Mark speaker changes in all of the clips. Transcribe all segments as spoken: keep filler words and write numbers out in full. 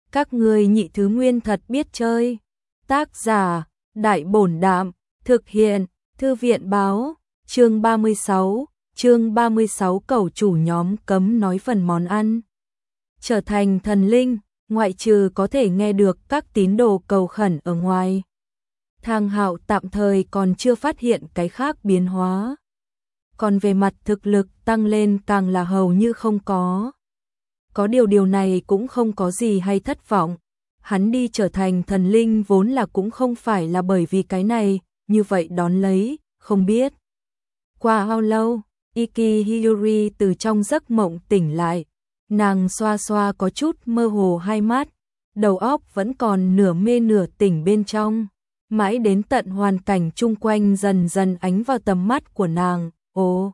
Speaker 1: Các ngươi nhị thứ nguyên thật biết chơi. Tác giả, Đại Bổn Đạm, thực hiện, Thư viện Báo, chương ba mươi sáu, chương ba mươi sáu cẩu chủ nhóm cấm nói phần món ăn. Trở thành thần linh, ngoại trừ có thể nghe được các tín đồ cầu khẩn ở ngoài. Thang Hạo tạm thời còn chưa phát hiện cái khác biến hóa. Còn về mặt thực lực tăng lên càng là hầu như không có. Có điều điều này cũng không có gì hay thất vọng. Hắn đi trở thành thần linh vốn là cũng không phải là bởi vì cái này, như vậy đón lấy, không biết. Qua bao lâu, Iki Hiyori từ trong giấc mộng tỉnh lại. Nàng xoa xoa có chút mơ hồ hai mắt, đầu óc vẫn còn nửa mê nửa tỉnh bên trong. Mãi đến tận hoàn cảnh chung quanh dần dần ánh vào tầm mắt của nàng. Ồ,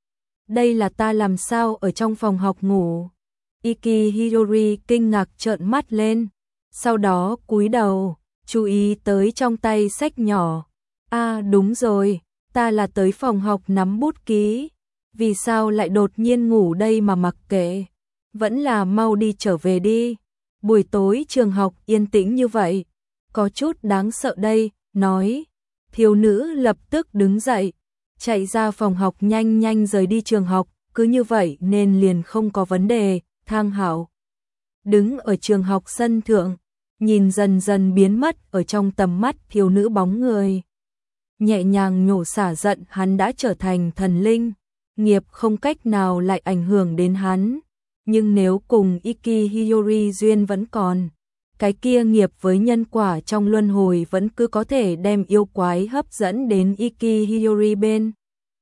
Speaker 1: đây là ta làm sao ở trong phòng học ngủ? Iki Hiyori kinh ngạc trợn mắt lên, sau đó cúi đầu, chú ý tới trong tay sách nhỏ. À đúng rồi, ta là tới phòng học nắm bút ký. Vì sao lại đột nhiên ngủ đây mà mặc kệ? Vẫn là mau đi trở về đi. Buổi tối trường học yên tĩnh như vậy, có chút đáng sợ đây, nói. Thiếu nữ lập tức đứng dậy, chạy ra phòng học nhanh nhanh rời đi trường học, cứ như vậy nên liền không có vấn đề. Thang Hạo đứng ở trường học sân thượng, nhìn dần dần biến mất ở trong tầm mắt thiếu nữ bóng người. Nhẹ nhàng nhổ xả giận hắn đã trở thành thần linh, nghiệp không cách nào lại ảnh hưởng đến hắn. Nhưng nếu cùng Iki Hiyori duyên vẫn còn, cái kia nghiệp với nhân quả trong luân hồi vẫn cứ có thể đem yêu quái hấp dẫn đến Iki Hiyori bên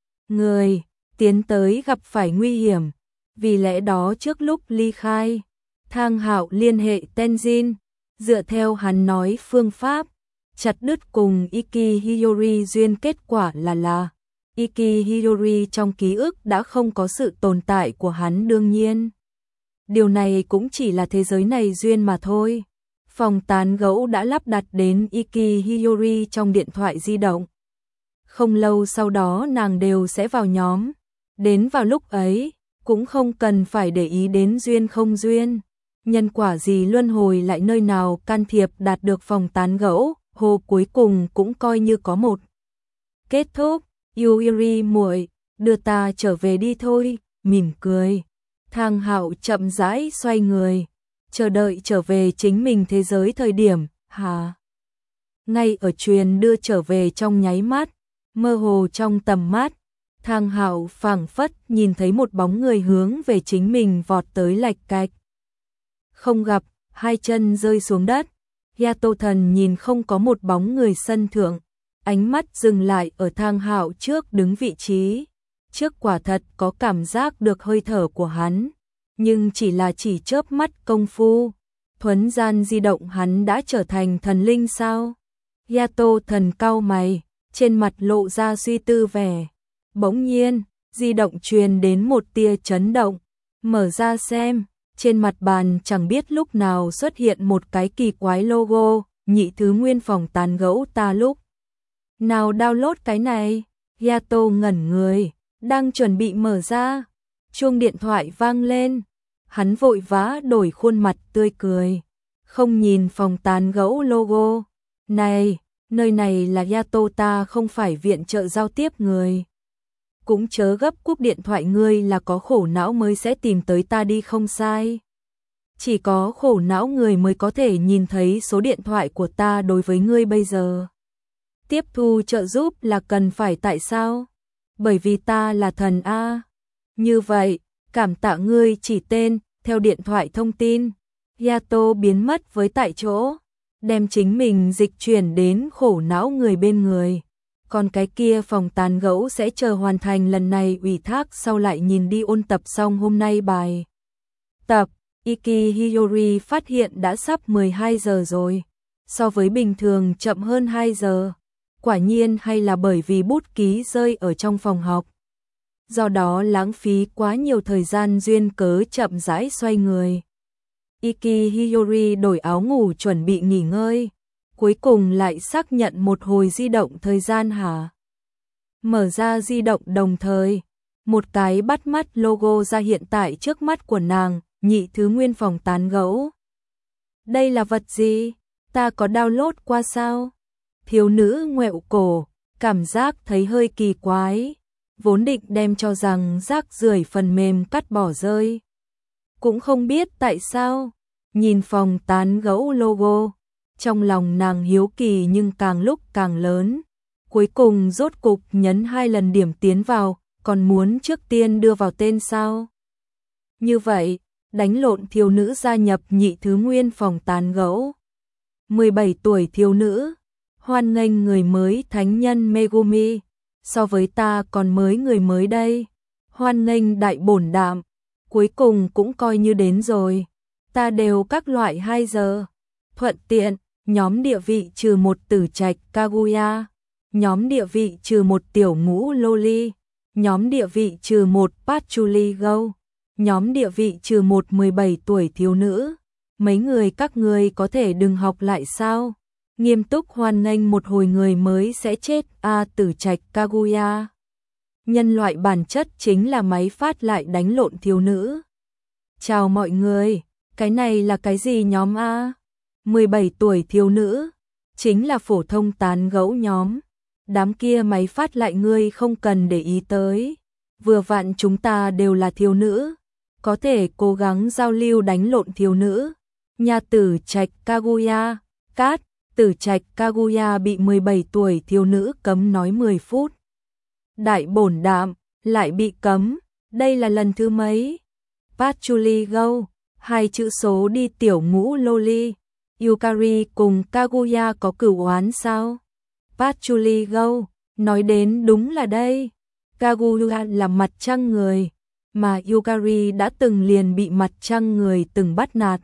Speaker 1: người, tiến tới gặp phải nguy hiểm. Vì lẽ đó trước lúc ly khai, Thang Hạo liên hệ Tenzin, dựa theo hắn nói phương pháp, chặt đứt cùng Iki Hiyori duyên. Kết quả là là Iki Hiyori trong ký ức đã không có sự tồn tại của hắn. Đương nhiên, điều này cũng chỉ là thế giới này duyên mà thôi. Phòng tán gẫu đã lắp đặt đến Iki Hiyori trong điện thoại di động. Không lâu sau đó nàng đều sẽ vào nhóm. Đến vào lúc ấy, cũng không cần phải để ý đến duyên không duyên. Nhân quả gì luân hồi lại nơi nào can thiệp đạt được phòng tán gẫu. Hồ cuối cùng cũng coi như có một kết thúc. Yuri muội, đưa ta trở về đi thôi. Mỉm cười, Thang Hạo chậm rãi xoay người, chờ đợi trở về chính mình thế giới thời điểm. Hà ngay ở truyền đưa trở về trong nháy mắt, mơ hồ trong tầm mắt, Thang Hạo phảng phất nhìn thấy một bóng người hướng về chính mình vọt tới lạch cạch. Không gặp, hai chân rơi xuống đất. Yato thần nhìn không có một bóng người sân thượng, ánh mắt dừng lại ở Thang Hạo trước đứng vị trí. Trước quả thật có cảm giác được hơi thở của hắn, nhưng chỉ là chỉ chớp mắt công phu. Thuấn gian di động hắn đã trở thành thần linh sao? Yato thần cau mày, trên mặt lộ ra suy tư vẻ. Bỗng nhiên, di động truyền đến một tia chấn động. Mở ra xem, trên mặt bàn chẳng biết lúc nào xuất hiện một cái kỳ quái logo. Nhị thứ nguyên phòng tán gẫu ta lúc nào download cái này? Yato ngẩn người, đang chuẩn bị mở ra, chuông điện thoại vang lên. Hắn vội vã đổi khuôn mặt tươi cười, không nhìn phòng tán gẫu logo. Này, nơi này là Yato, ta không phải viện trợ giao tiếp người. Cũng chớ gấp cúp điện thoại, ngươi là có khổ não mới sẽ tìm tới ta đi không sai. Chỉ có khổ não người mới có thể nhìn thấy số điện thoại của ta. Đối với ngươi bây giờ, tiếp thu trợ giúp là cần phải. Tại sao? Bởi vì ta là thần A. Như vậy, cảm tạ ngươi chỉ tên, theo điện thoại thông tin. Yato biến mất với tại chỗ, đem chính mình dịch chuyển đến khổ não người bên người. Còn cái kia phòng tán gẫu sẽ chờ hoàn thành lần này ủy thác sau lại nhìn đi ôn tập xong hôm nay bài tập. Iki Hiyori phát hiện đã sắp mười hai giờ rồi, so với bình thường chậm hơn hai giờ. Quả nhiên hay là bởi vì bút ký rơi ở trong phòng học, do đó lãng phí quá nhiều thời gian duyên cớ chậm rãi xoay người. Iki Hiyori đổi áo ngủ chuẩn bị nghỉ ngơi, cuối cùng lại xác nhận một hồi di động thời gian hả? Mở ra di động đồng thời, một cái bắt mắt logo ra hiện tại trước mắt của nàng. Nhị thứ nguyên phòng tán gẫu. Đây là vật gì? Ta có download qua sao? Thiếu nữ ngoẹo cổ, cảm giác thấy hơi kỳ quái. Vốn định đem cho rằng rác rưởi phần mềm cắt bỏ rơi. Cũng không biết tại sao. Nhìn phòng tán gẫu logo. Trong lòng nàng hiếu kỳ nhưng càng lúc càng lớn. Cuối cùng rốt cục nhấn hai lần điểm tiến vào, còn muốn trước tiên đưa vào tên sao? Như vậy, đánh lộn thiếu nữ gia nhập nhị thứ nguyên phòng tán gẫu. mười bảy tuổi thiếu nữ, hoan nghênh người mới thánh nhân Megumi, so với ta còn mới người mới đây. Hoan nghênh đại bổn đạm, cuối cùng cũng coi như đến rồi. Ta đều các loại hai giờ. Thuận tiện, nhóm địa vị trừ một tử trạch Kaguya, nhóm địa vị trừ một tiểu ngũ Loli, nhóm địa vị trừ một Patchouli Go, nhóm địa vị trừ một mười bảy tuổi thiếu nữ. Mấy người các người có thể đừng học lại sao? Nghiêm túc hoan nghênh một hồi người mới sẽ chết a à, tử trạch Kaguya. Nhân loại bản chất chính là máy phát lại đánh lộn thiếu nữ. Chào mọi người, cái này là cái gì nhóm A? mười bảy tuổi thiếu nữ, chính là phổ thông tán gẫu nhóm. Đám kia máy phát lại ngươi không cần để ý tới. Vừa vặn chúng ta đều là thiếu nữ, có thể cố gắng giao lưu đánh lộn thiếu nữ. Nhà tử trạch Kaguya, cát, tử trạch Kaguya bị mười bảy tuổi thiếu nữ cấm nói mười phút. Đại bổn đạm, lại bị cấm, đây là lần thứ mấy? Patchouli Go, hai chữ số đi tiểu ngũ Loli. Yukari cùng Kaguya có cửu oán sao? Patchouli Go, nói đến đúng là đây. Kaguya là mặt trăng người, mà Yukari đã từng liền bị mặt trăng người từng bắt nạt.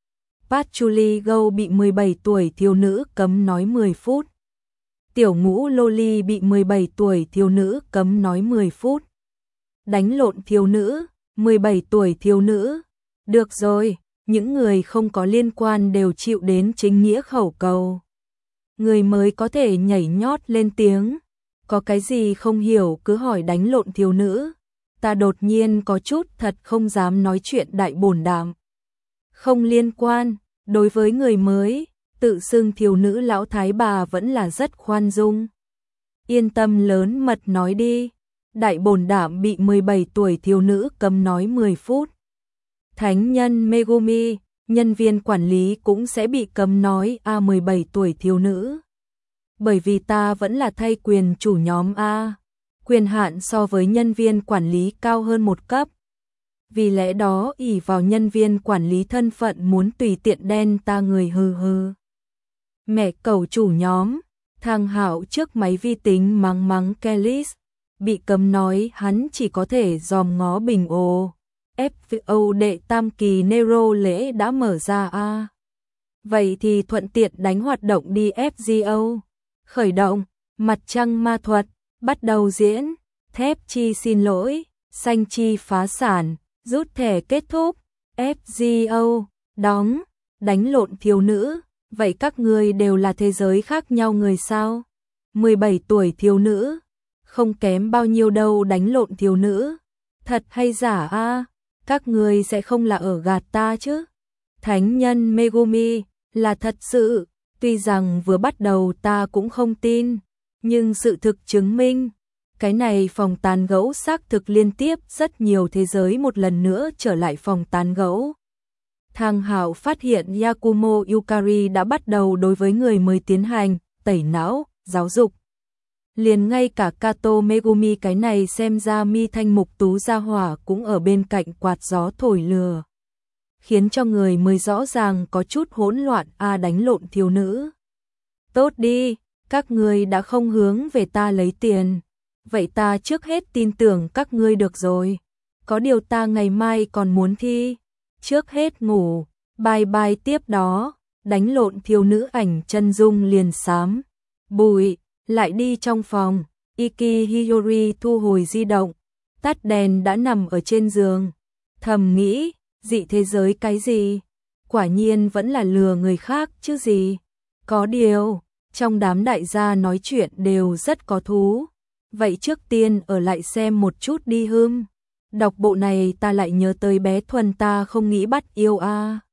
Speaker 1: Patchouli Go bị mười bảy tuổi thiếu nữ cấm nói mười phút. Tiểu ngũ Loli bị mười bảy tuổi thiếu nữ cấm nói mười phút. Đánh lộn thiếu nữ, mười bảy tuổi thiếu nữ. Được rồi, những người không có liên quan đều chịu đến chính nghĩa khẩu cầu. Người mới có thể nhảy nhót lên tiếng. Có cái gì không hiểu cứ hỏi đánh lộn thiếu nữ. Ta đột nhiên có chút thật không dám nói chuyện đại bổn đạm. Không liên quan, đối với người mới, tự xưng thiếu nữ lão thái bà vẫn là rất khoan dung. Yên tâm lớn mật nói đi. Đại bổn đạm bị mười bảy tuổi thiếu nữ cấm nói mười phút. Thánh nhân Megumi, nhân viên quản lý cũng sẽ bị cấm nói a mười bảy tuổi thiếu nữ. Bởi vì ta vẫn là thay quyền chủ nhóm A, quyền hạn so với nhân viên quản lý cao hơn một cấp. Vì lẽ đó ỷ vào nhân viên quản lý thân phận muốn tùy tiện đen ta người hừ hừ. Mẹ cẩu chủ nhóm, thằng Hạo trước máy vi tính mắng mắng Kellis, bị cấm nói hắn chỉ có thể dòm ngó bình ồ. ép vê o đệ tam kỳ Nero lễ đã mở ra a. Vậy thì thuận tiện đánh hoạt động đi ép giê o. Khởi động, mặt trăng ma thuật, bắt đầu diễn, thép chi xin lỗi, xanh chi phá sản, rút thẻ kết thúc, ép giê o, đóng, đánh lộn thiếu nữ, vậy các người đều là thế giới khác nhau người sao? mười bảy tuổi thiếu nữ, không kém bao nhiêu đâu đánh lộn thiếu nữ, thật hay giả a? Các người sẽ không là ở gạt ta chứ? Thánh nhân Megumi, là thật sự, tuy rằng vừa bắt đầu ta cũng không tin, nhưng sự thực chứng minh, cái này phòng tán gẫu xác thực liên tiếp rất nhiều thế giới một lần nữa trở lại phòng tán gẫu. Thang Hạo phát hiện Yakumo Yukari đã bắt đầu đối với người mới tiến hành tẩy não, giáo dục. Liền ngay cả Kato Megumi cái này xem ra mi thanh mục tú gia hỏa cũng ở bên cạnh quạt gió thổi lừa. Khiến cho người mới rõ ràng có chút hỗn loạn a đánh lộn thiếu nữ. Tốt đi, các ngươi đã không hướng về ta lấy tiền. Vậy ta trước hết tin tưởng các ngươi được rồi. Có điều ta ngày mai còn muốn thi. Trước hết ngủ, bye bye tiếp đó, đánh lộn thiếu nữ ảnh chân dung liền xám. Bụi, lại đi trong phòng, Iki Hiyori thu hồi di động, tắt đèn đã nằm ở trên giường. Thầm nghĩ, dị thế giới cái gì? Quả nhiên vẫn là lừa người khác chứ gì. Có điều, trong đám đại gia nói chuyện đều rất có thú. Vậy trước tiên ở lại xem một chút đi hưm. Đọc bộ này ta lại nhớ tới bé Thuần ta không nghĩ bắt yêu a.